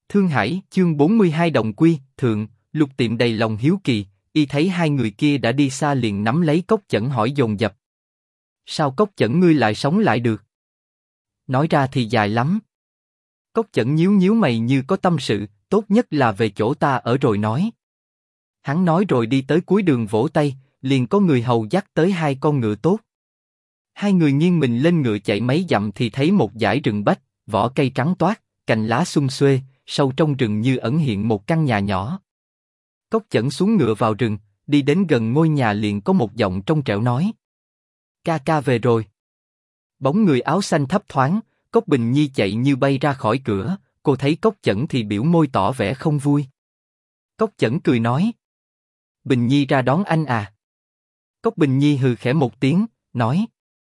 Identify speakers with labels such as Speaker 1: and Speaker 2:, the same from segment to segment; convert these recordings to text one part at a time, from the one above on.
Speaker 1: Thương Hải, chương 42 Đồng Quy, thượng, Lục Tiệm đầy lòng hiếu kỳ, y thấy hai người kia đã đi xa liền nắm lấy Cốc Chẩn hỏi dồn dập. Sao Cốc Chẩn ngươi lại sống lại được? Nói ra thì dài lắm. Cốc Chẩn nhíu nhíu mày như có tâm sự, tốt nhất là về chỗ ta ở rồi nói. Hắn nói rồi đi tới cuối đường vỗ tay, liền có người hầu dắt tới hai con ngựa tốt. Hai người nghiêng mình lên ngựa chạy mấy dặm thì thấy một dải rừng bách, vỏ cây trắng toát, cành lá xum xuê, sâu trong rừng như ẩn hiện một căn nhà nhỏ. Cốc Chẩn xuống ngựa vào rừng, đi đến gần ngôi nhà liền có một giọng trong trẻo nói: ca ca về rồi. Bóng người áo xanh thấp thoáng, Cốc Bình Nhi chạy như bay ra khỏi cửa, cô thấy Cốc Chẩn thì biểu môi tỏ vẻ không vui. Cốc Chẩn cười nói: Bình Nhi ra đón anh à? Cốc Bình Nhi hừ khẽ một tiếng, nói: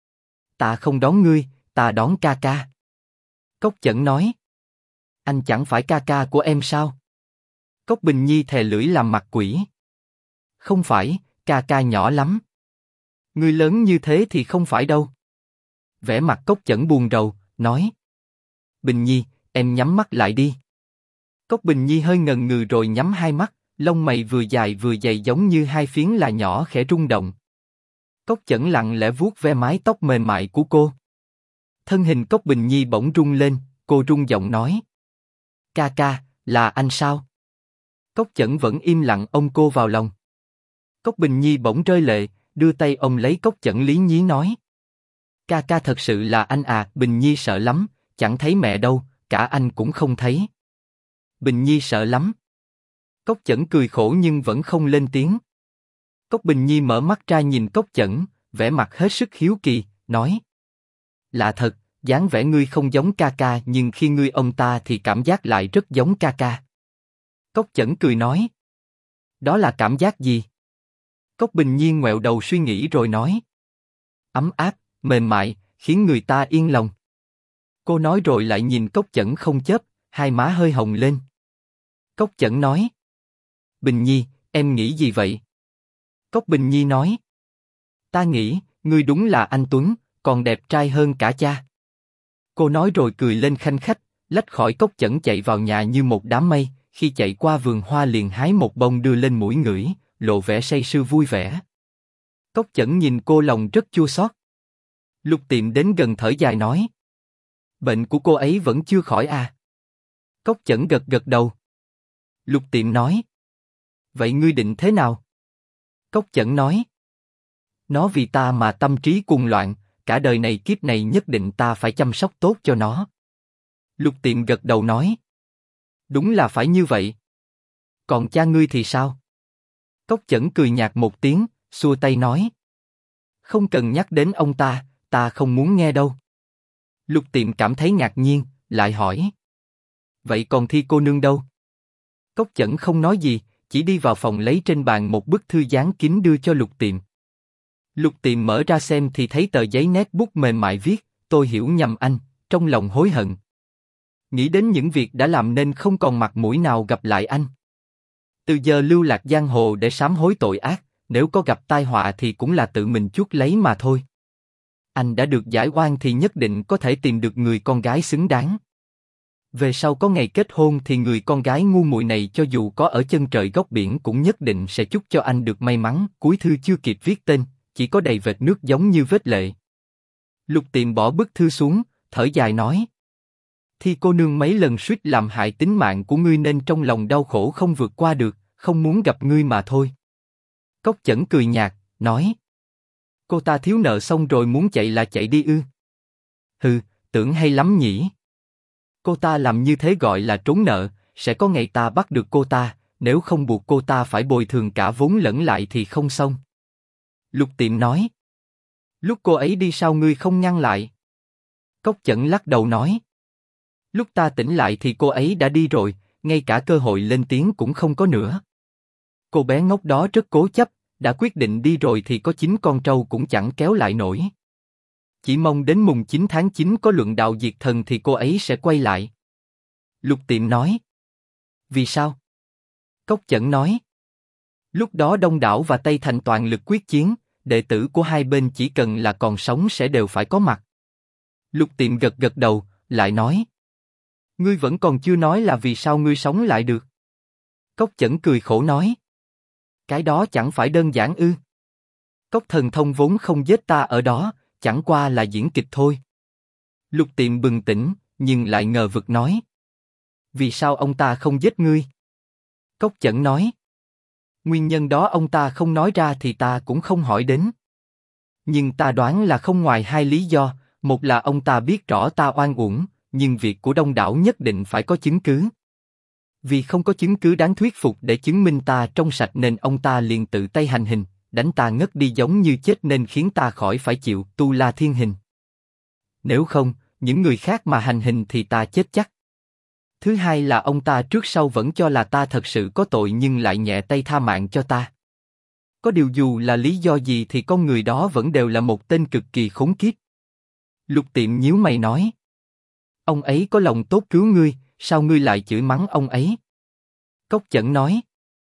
Speaker 1: ta không đón ngươi, ta đón ca ca. Cốc Chẩn nói: anh chẳng phải ca ca của em sao? Cốc Bình Nhi thè lưỡi làm mặt quỷ. Không phải, ca ca nhỏ lắm. Ngươi lớn như thế thì không phải đâu. Vẻ mặt Cốc Chẩn buồn rầu, nói: Bình Nhi, em nhắm mắt lại đi. Cốc Bình Nhi hơi ngần ngừ rồi nhắm hai mắt, lông mày vừa dài vừa dày giống như hai phiến là nhỏ khẽ rung động. Cốc Chẩn lặng lẽ vuốt ve mái tóc mềm mại của cô. Thân hình Cốc Bình Nhi bỗng rung lên, cô rung giọng nói: ca ca, là anh sao? Cốc Chẩn vẫn im lặng ôm cô vào lòng. Cốc Bình Nhi bỗng rơi lệ, đưa tay ôm lấy Cốc Chẩn lý nhí nói: ca ca thật sự là anh à? Bình Nhi sợ lắm, chẳng thấy mẹ đâu, cả anh cũng không thấy. Bình Nhi sợ lắm. Cốc Chẩn cười khổ nhưng vẫn không lên tiếng. Cốc Bình Nhi mở mắt ra nhìn Cốc Chẩn, vẻ mặt hết sức hiếu kỳ, nói: lạ thật, dáng vẻ ngươi không giống ca ca nhưng khi ngươi ôm ta thì cảm giác lại rất giống ca ca. Cốc Chẩn cười nói: đó là cảm giác gì? Cốc Bình Nhi ngoẹo đầu suy nghĩ rồi nói: ấm áp, mềm mại, khiến người ta yên lòng. Cô nói rồi lại nhìn Cốc Chẩn không chớp, hai má hơi hồng lên. Cốc Chẩn nói: Bình Nhi, em nghĩ gì vậy? Cốc Bình Nhi nói: ta nghĩ, ngươi đúng là anh Tuấn, còn đẹp trai hơn cả cha. Cô nói rồi cười lên khanh khách, lách khỏi Cốc Chẩn chạy vào nhà như một đám mây, khi chạy qua vườn hoa liền hái một bông đưa lên mũi ngửi, lộ vẻ say sưa vui vẻ. Cốc Chẩn nhìn cô lòng rất chua xót. Lục Tiệm đến gần thở dài nói: bệnh của cô ấy vẫn chưa khỏi à? Cốc Chẩn gật gật đầu. Lục Tiệm nói: vậy ngươi định thế nào? Cốc Chẩn nói: nó vì ta mà tâm trí cuồng loạn, cả đời này kiếp này nhất định ta phải chăm sóc tốt cho nó. Lục Tiệm gật đầu nói: đúng là phải như vậy. Còn cha ngươi thì sao? Cốc Chẩn cười nhạt một tiếng, xua tay nói: không cần nhắc đến ông ta không muốn nghe đâu. Lục Tiệm cảm thấy ngạc nhiên, lại hỏi: vậy còn Thi cô nương đâu? Cốc Chẩn không nói gì, chỉ đi vào phòng lấy trên bàn một bức thư dán kín đưa cho Lục Tiệm. Lục Tiệm mở ra xem thì thấy tờ giấy nét bút mềm mại viết: tôi hiểu nhầm anh, trong lòng hối hận. Nghĩ đến những việc đã làm nên không còn mặt mũi nào gặp lại anh. Từ giờ lưu lạc giang hồ để sám hối tội ác, nếu có gặp tai họa thì cũng là tự mình chuốc lấy mà thôi. Anh đã được giải oan thì nhất định có thể tìm được người con gái xứng đáng. Về sau có ngày kết hôn thì người con gái ngu muội này cho dù có ở chân trời góc biển cũng nhất định sẽ chúc cho anh được may mắn. Cuối thư chưa kịp viết tên, chỉ có đầy vệt nước giống như vết lệ. Lục Tiệm bỏ bức thư xuống, thở dài nói: Thi cô nương mấy lần suýt làm hại tính mạng của ngươi nên trong lòng đau khổ không vượt qua được, không muốn gặp ngươi mà thôi. Cốc Chẩn cười nhạt, nói: cô ta thiếu nợ xong rồi muốn chạy là chạy đi ư? Hừ, tưởng hay lắm nhỉ. Cô ta làm như thế gọi là trốn nợ, sẽ có ngày ta bắt được cô ta, nếu không buộc cô ta phải bồi thường cả vốn lẫn lại thì không xong. Lục Tiệm nói: lúc cô ấy đi sao ngươi không ngăn lại? Cốc Chẩn lắc đầu nói: lúc ta tỉnh lại thì cô ấy đã đi rồi, ngay cả cơ hội lên tiếng cũng không có nữa. Cô bé ngốc đó rất cố chấp, đã quyết định đi rồi thì có 9 con trâu cũng chẳng kéo lại nổi. Chỉ mong đến mùng 9 tháng 9 có luận đạo diệt thần thì cô ấy sẽ quay lại. Lục Tiệm nói: vì sao? Cốc Chẩn nói: lúc đó Đông Đảo và Tây Thành toàn lực quyết chiến, đệ tử của hai bên chỉ cần là còn sống sẽ đều phải có mặt. Lục Tiệm gật gật đầu, lại nói: Ngươi vẫn còn chưa nói là vì sao ngươi sống lại được. Cốc Chẩn cười khổ nói. Cái đó chẳng phải đơn giản ư? Cốc Thần Thông vốn không giết ta ở đó, chẳng qua là diễn kịch thôi. Lục Tiệm bừng tỉnh, nhưng lại ngờ vực nói. Vì sao ông ta không giết ngươi? Cốc Chẩn nói. Nguyên nhân đó ông ta không nói ra thì ta cũng không hỏi đến. Nhưng ta đoán là không ngoài hai lý do, một là ông ta biết rõ ta oan uổng, nhưng việc của đông đảo nhất định phải có chứng cứ. Vì không có chứng cứ đáng thuyết phục để chứng minh ta trong sạch nên ông ta liền tự tay hành hình, đánh ta ngất đi giống như chết nên khiến ta khỏi phải chịu tu la thiên hình. Nếu không, những người khác mà hành hình thì ta chết chắc. Thứ hai là ông ta trước sau vẫn cho là ta thật sự có tội nhưng lại nhẹ tay tha mạng cho ta. Có điều dù là lý do gì thì con người đó vẫn đều là một tên cực kỳ khốn kiếp. Lục Tiệm nhíu mày nói. Ông ấy có lòng tốt cứu ngươi, sao ngươi lại chửi mắng ông ấy? Cốc Chẩn nói.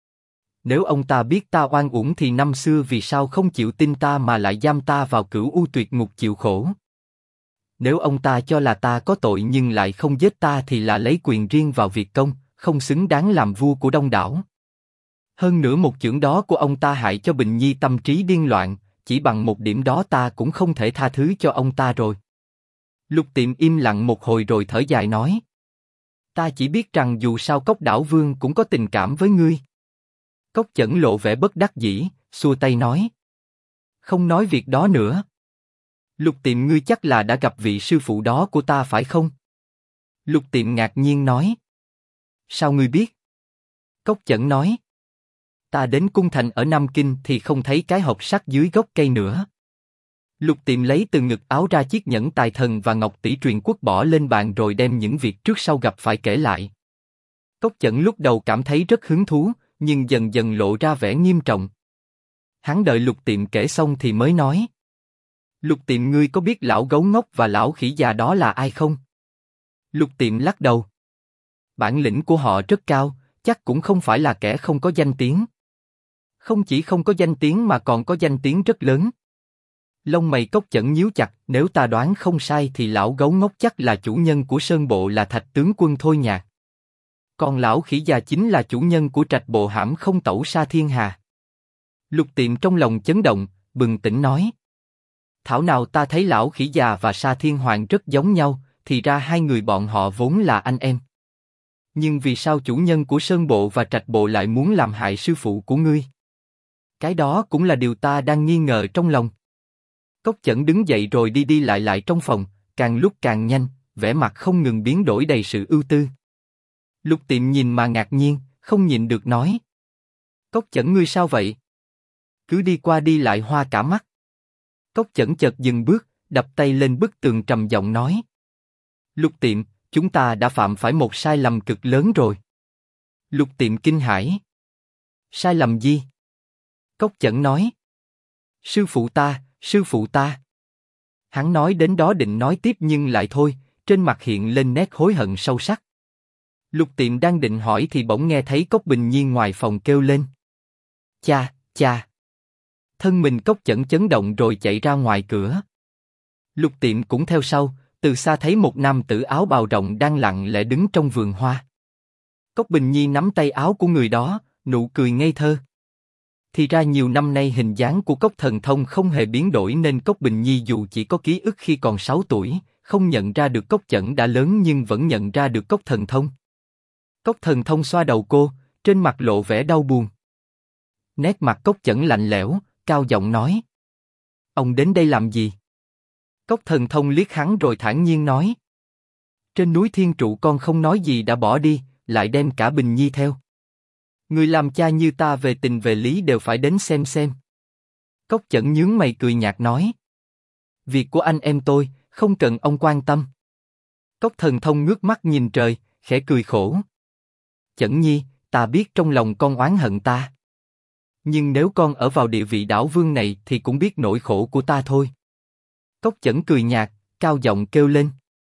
Speaker 1: Nếu ông ta biết ta oan uổng thì năm xưa vì sao không chịu tin ta mà lại giam ta vào cửu u tuyệt ngục chịu khổ? Nếu ông ta cho là ta có tội nhưng lại không giết ta thì là lấy quyền riêng vào việc công, không xứng đáng làm vua của đông đảo. Hơn nữa một chưởng đó của ông ta hại cho Bình Nhi tâm trí điên loạn, chỉ bằng một điểm đó ta cũng không thể tha thứ cho ông ta rồi. Lục Tiệm im lặng một hồi rồi thở dài nói. Ta chỉ biết rằng dù sao Cốc Đảo Vương cũng có tình cảm với ngươi. Cốc Chẩn lộ vẻ bất đắc dĩ, xua tay nói. Không nói việc đó nữa. Lục Tiệm ngươi chắc là đã gặp vị sư phụ đó của ta phải không? Lục Tiệm ngạc nhiên nói. Sao ngươi biết? Cốc Chẩn nói. Ta đến cung thành ở Nam Kinh thì không thấy cái hộp sắt dưới gốc cây nữa. Lục Tiệm lấy từ ngực áo ra chiếc nhẫn tài thần và ngọc tỷ truyền quốc bỏ lên bàn rồi đem những việc trước sau gặp phải kể lại. Cốc Chẩn lúc đầu cảm thấy rất hứng thú, nhưng dần dần lộ ra vẻ nghiêm trọng. Hắn đợi Lục Tiệm kể xong thì mới nói. Lục Tiệm ngươi có biết lão gấu ngốc và lão khỉ già đó là ai không? Lục Tiệm lắc đầu. Bản lĩnh của họ rất cao, chắc cũng không phải là kẻ không có danh tiếng. Không chỉ không có danh tiếng mà còn có danh tiếng rất lớn. Lông mày Cốc Chẩn nhíu chặt, nếu ta đoán không sai thì lão gấu ngốc chắc là chủ nhân của Sơn Bộ là Thạch tướng quân Thôi Nhạc. Còn lão khỉ già chính là chủ nhân của Trạch Bộ Hãm Không Tẩu Sa Thiên Hà. Lục Tiệm trong lòng chấn động, bừng tỉnh nói. Thảo nào ta thấy lão khỉ già và Sa Thiên Hoàng rất giống nhau, thì ra hai người bọn họ vốn là anh em. Nhưng vì sao chủ nhân của Sơn Bộ và Trạch Bộ lại muốn làm hại sư phụ của ngươi? Cái đó cũng là điều ta đang nghi ngờ trong lòng. Cốc Chẩn đứng dậy rồi đi đi lại lại trong phòng, càng lúc càng nhanh, vẻ mặt không ngừng biến đổi đầy sự ưu tư. Lục Tiệm nhìn mà ngạc nhiên, không nhịn được nói. Cốc Chẩn ngươi sao vậy? Cứ đi qua đi lại hoa cả mắt. Cốc Chẩn chợt dừng bước, đập tay lên bức tường trầm giọng nói. Lục Tiệm, chúng ta đã phạm phải một sai lầm cực lớn rồi. Lục Tiệm kinh hãi. Sai lầm gì? Cốc Chẩn nói. Sư phụ ta, sư phụ ta. Hắn nói đến đó định nói tiếp nhưng lại thôi, trên mặt hiện lên nét hối hận sâu sắc. Lục Tiệm đang định hỏi thì bỗng nghe thấy Cốc Bình Nhi ngoài phòng kêu lên. Cha, cha. Thân mình Cốc Chẩn chấn động rồi chạy ra ngoài cửa. Lục Tiệm cũng theo sau, từ xa thấy một nam tử áo bào rộng đang lặng lẽ đứng trong vườn hoa. Cốc Bình Nhi nắm tay áo của người đó, nụ cười ngây thơ. Thì ra nhiều năm nay hình dáng của Cốc Thần Thông không hề biến đổi nên Cốc Bình Nhi dù chỉ có ký ức khi còn 6 tuổi, không nhận ra được Cốc Chẩn đã lớn nhưng vẫn nhận ra được Cốc Thần Thông. Cốc Thần Thông xoa đầu cô, trên mặt lộ vẻ đau buồn. Nét mặt Cốc Chẩn lạnh lẽo, cao giọng nói. Ông đến đây làm gì? Cốc Thần Thông liếc hắn rồi thản nhiên nói. Trên núi Thiên Trụ con không nói gì đã bỏ đi, lại đem cả Bình Nhi theo. Người làm cha như ta về tình về lý đều phải đến xem. Cốc Chẩn nhướng mày cười nhạt nói. Việc của anh em tôi, không cần ông quan tâm. Cốc Thần Thông ngước mắt nhìn trời, khẽ cười khổ. Chẩn Nhi, ta biết trong lòng con oán hận ta. Nhưng nếu con ở vào địa vị đảo vương này thì cũng biết nỗi khổ của ta thôi. Cốc Chẩn cười nhạt, cao giọng kêu lên.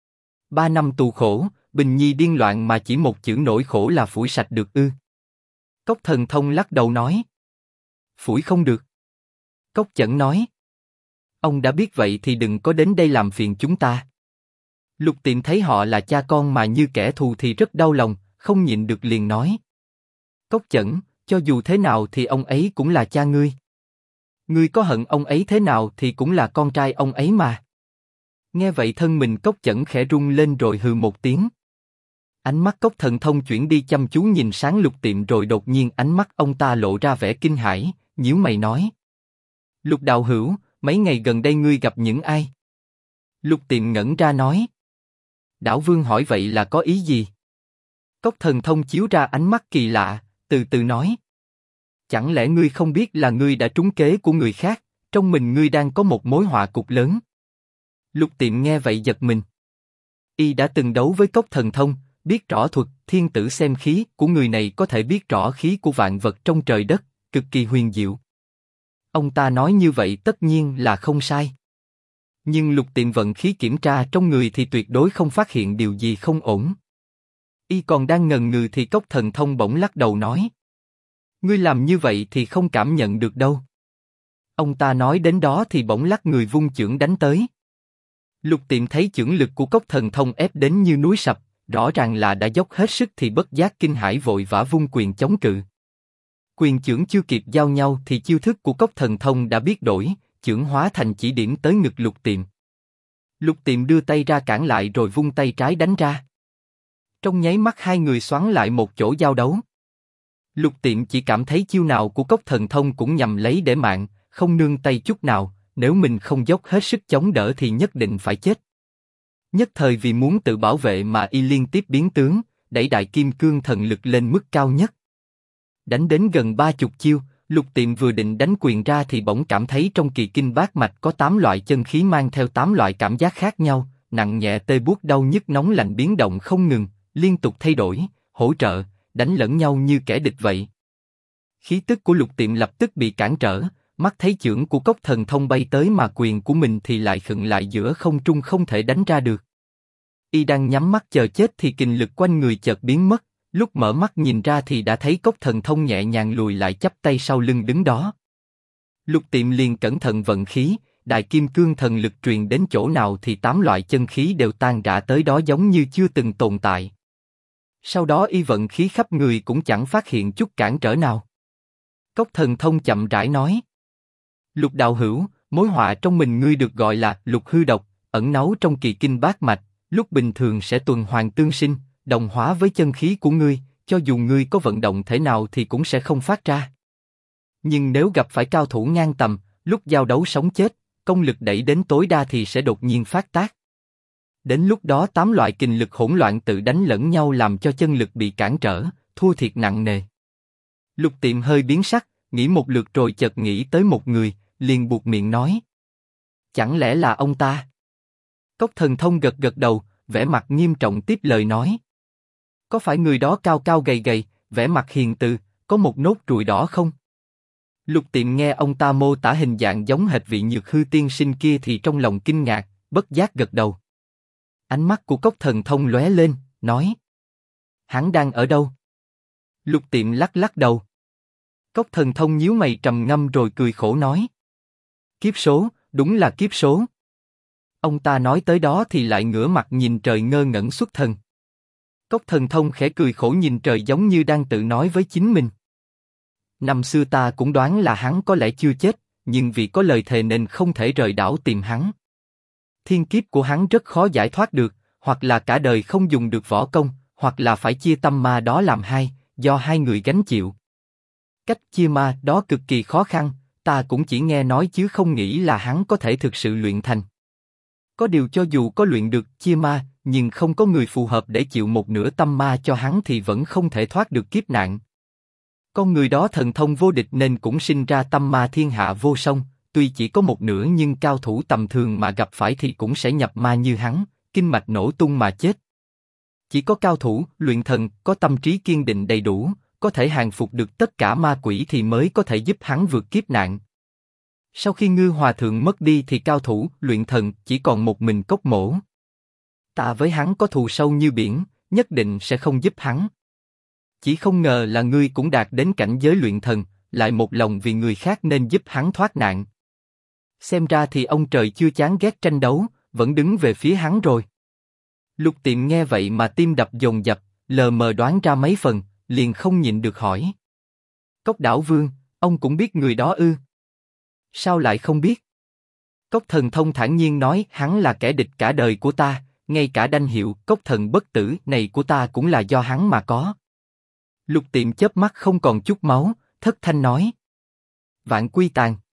Speaker 1: 3 năm tù khổ, Bình Nhi điên loạn mà chỉ một chữ nỗi khổ là phủi sạch được ư? Cốc Thần Thông lắc đầu nói. Phủi không được. Cốc Chẩn nói. Ông đã biết vậy thì đừng có đến đây làm phiền chúng ta. Lục Tiệm thấy họ là cha con mà như kẻ thù thì rất đau lòng, không nhịn được liền nói. Cốc Chẩn, cho dù thế nào thì ông ấy cũng là cha ngươi. Ngươi có hận ông ấy thế nào thì cũng là con trai ông ấy mà. Nghe vậy thân mình Cốc Chẩn khẽ rung lên rồi hừ một tiếng. Ánh mắt Cốc Thần Thông chuyển đi chăm chú nhìn sáng Lục Tiệm rồi đột nhiên ánh mắt ông ta lộ ra vẻ kinh hãi, nhíu mày nói. Lục đạo hữu, mấy ngày gần đây ngươi gặp những ai? Lục Tiệm ngẩn ra nói. Đảo Vương hỏi vậy là có ý gì? Cốc Thần Thông chiếu ra ánh mắt kỳ lạ, từ từ nói. Chẳng lẽ ngươi không biết là ngươi đã trúng kế của người khác, trong mình ngươi đang có một mối họa cục lớn? Lục Tiệm nghe vậy giật mình. Y đã từng đấu với Cốc Thần Thông, biết rõ thuật thiên tử xem khí của người này có thể biết rõ khí của vạn vật trong trời đất, cực kỳ huyền diệu. Ông ta nói như vậy tất nhiên là không sai. Nhưng Lục Tiệm vận khí kiểm tra trong người thì tuyệt đối không phát hiện điều gì không ổn. Y còn đang ngần ngừ thì Cốc Thần Thông bỗng lắc đầu nói. Ngươi làm như vậy thì không cảm nhận được đâu. Ông ta nói đến đó thì bỗng lắc người vung chưởng đánh tới. Lục Tiệm thấy chưởng lực của Cốc Thần Thông ép đến như núi sập, rõ ràng là đã dốc hết sức thì bất giác kinh hãi vội vã vung quyền chống cự. Quyền chưởng chưa kịp giao nhau thì chiêu thức của Cốc Thần Thông đã biết đổi, chưởng hóa thành chỉ điểm tới ngực Lục Tiệm. Lục Tiệm đưa tay ra cản lại rồi vung tay trái đánh ra. Trong nháy mắt hai người xoắn lại một chỗ giao đấu. Lục Tiệm chỉ cảm thấy chiêu nào của Cốc Thần Thông cũng nhằm lấy để mạng, không nương tay chút nào, nếu mình không dốc hết sức chống đỡ thì nhất định phải chết. Nhất thời vì muốn tự bảo vệ mà y liên tiếp biến tướng, đẩy Đại Kim Cương Thần Lực lên mức cao nhất. Đánh đến gần 30 chiêu, Lục Tiệm vừa định đánh quyền ra thì bỗng cảm thấy trong kỳ kinh bát mạch có 8 loại chân khí mang theo 8 loại cảm giác khác nhau, nặng nhẹ tê buốt đau nhức nóng lạnh biến động không ngừng, liên tục thay đổi, hỗ trợ, đánh lẫn nhau như kẻ địch vậy. Khí tức của Lục Tiệm lập tức bị cản trở, mắt thấy chưởng của Cốc Thần Thông bay tới mà quyền của mình thì lại khựng lại giữa không trung không thể đánh ra được. Y đang nhắm mắt chờ chết thì kình lực quanh người chợt biến mất, lúc mở mắt nhìn ra thì đã thấy Cốc Thần Thông nhẹ nhàng lùi lại chắp tay sau lưng đứng đó. Lục Tiệm liền cẩn thận vận khí, Đại Kim Cương Thần Lực truyền đến chỗ nào thì 8 loại chân khí đều tan rã tới đó giống như chưa từng tồn tại. Sau đó y vận khí khắp người cũng chẳng phát hiện chút cản trở nào. Cốc Thần Thông chậm rãi nói. Lục đạo hữu, mối họa trong mình ngươi được gọi là lục hư độc, ẩn náu trong kỳ kinh bát mạch, lúc bình thường sẽ tuần hoàn tương sinh, đồng hóa với chân khí của ngươi, cho dù ngươi có vận động thể nào thì cũng sẽ không phát ra. Nhưng nếu gặp phải cao thủ ngang tầm, lúc giao đấu sống chết, công lực đẩy đến tối đa thì sẽ đột nhiên phát tác. Đến lúc đó 8 loại kình lực hỗn loạn tự đánh lẫn nhau làm cho chân lực bị cản trở, thua thiệt nặng nề. Lục Tiệm hơi biến sắc, nghĩ một lượt rồi chợt nghĩ tới một người, liền buột miệng nói. Chẳng lẽ là ông ta? Cốc Thần Thông gật gật đầu, vẻ mặt nghiêm trọng tiếp lời nói. Có phải người đó cao cao gầy gầy, vẻ mặt hiền từ, có một nốt ruồi đỏ không? Lục Tiệm nghe ông ta mô tả hình dạng giống hệt vị Nhược Hư tiên sinh kia thì trong lòng kinh ngạc, bất giác gật đầu. Ánh mắt của Cốc Thần Thông lóe lên, nói. Hắn đang ở đâu? Lục Tiệm lắc lắc đầu. Cốc Thần Thông nhíu mày trầm ngâm rồi cười khổ nói. Kiếp số, đúng là kiếp số. Ông ta nói tới đó thì lại ngửa mặt nhìn trời ngơ ngẩn xuất thần. Cốc Thần Thông khẽ cười khổ nhìn trời giống như đang tự nói với chính mình. Năm xưa ta cũng đoán là hắn có lẽ chưa chết, nhưng vì có lời thề nên không thể rời đảo tìm hắn. Thiên kiếp của hắn rất khó giải thoát được, hoặc là cả đời không dùng được võ công, hoặc là phải chia tâm ma đó làm hai, do hai người gánh chịu. Cách chia ma đó cực kỳ khó khăn, ta cũng chỉ nghe nói chứ không nghĩ là hắn có thể thực sự luyện thành. Có điều cho dù có luyện được chia ma, nhưng không có người phù hợp để chịu một nửa tâm ma cho hắn thì vẫn không thể thoát được kiếp nạn. Con người đó thần thông vô địch nên cũng sinh ra tâm ma thiên hạ vô song, tuy chỉ có một nửa nhưng cao thủ tầm thường mà gặp phải thì cũng sẽ nhập ma như hắn, kinh mạch nổ tung mà chết. Chỉ có cao thủ, luyện thần, có tâm trí kiên định đầy đủ, có thể hàng phục được tất cả ma quỷ thì mới có thể giúp hắn vượt kiếp nạn. Sau khi Ngư Hòa Thượng mất đi thì cao thủ, luyện thần chỉ còn một mình Cốc Mỗ. Ta với hắn có thù sâu như biển, nhất định sẽ không giúp hắn. Chỉ không ngờ là ngươi cũng đạt đến cảnh giới luyện thần, lại một lòng vì người khác nên giúp hắn thoát nạn. Xem ra thì ông trời chưa chán ghét tranh đấu, vẫn đứng về phía hắn rồi. Lục Tiệm nghe vậy mà tim đập dồn dập, lờ mờ đoán ra mấy phần, liền không nhịn được hỏi. Cốc Đảo Vương, ông cũng biết người đó ư? Sao lại không biết? Cốc Thần Thông thản nhiên nói, hắn là kẻ địch cả đời của ta, ngay cả danh hiệu Cốc Thần Bất Tử này của ta cũng là do hắn mà có. Lục Tiệm chớp mắt không còn chút máu, thất thanh nói. Vạn Quy Tàn.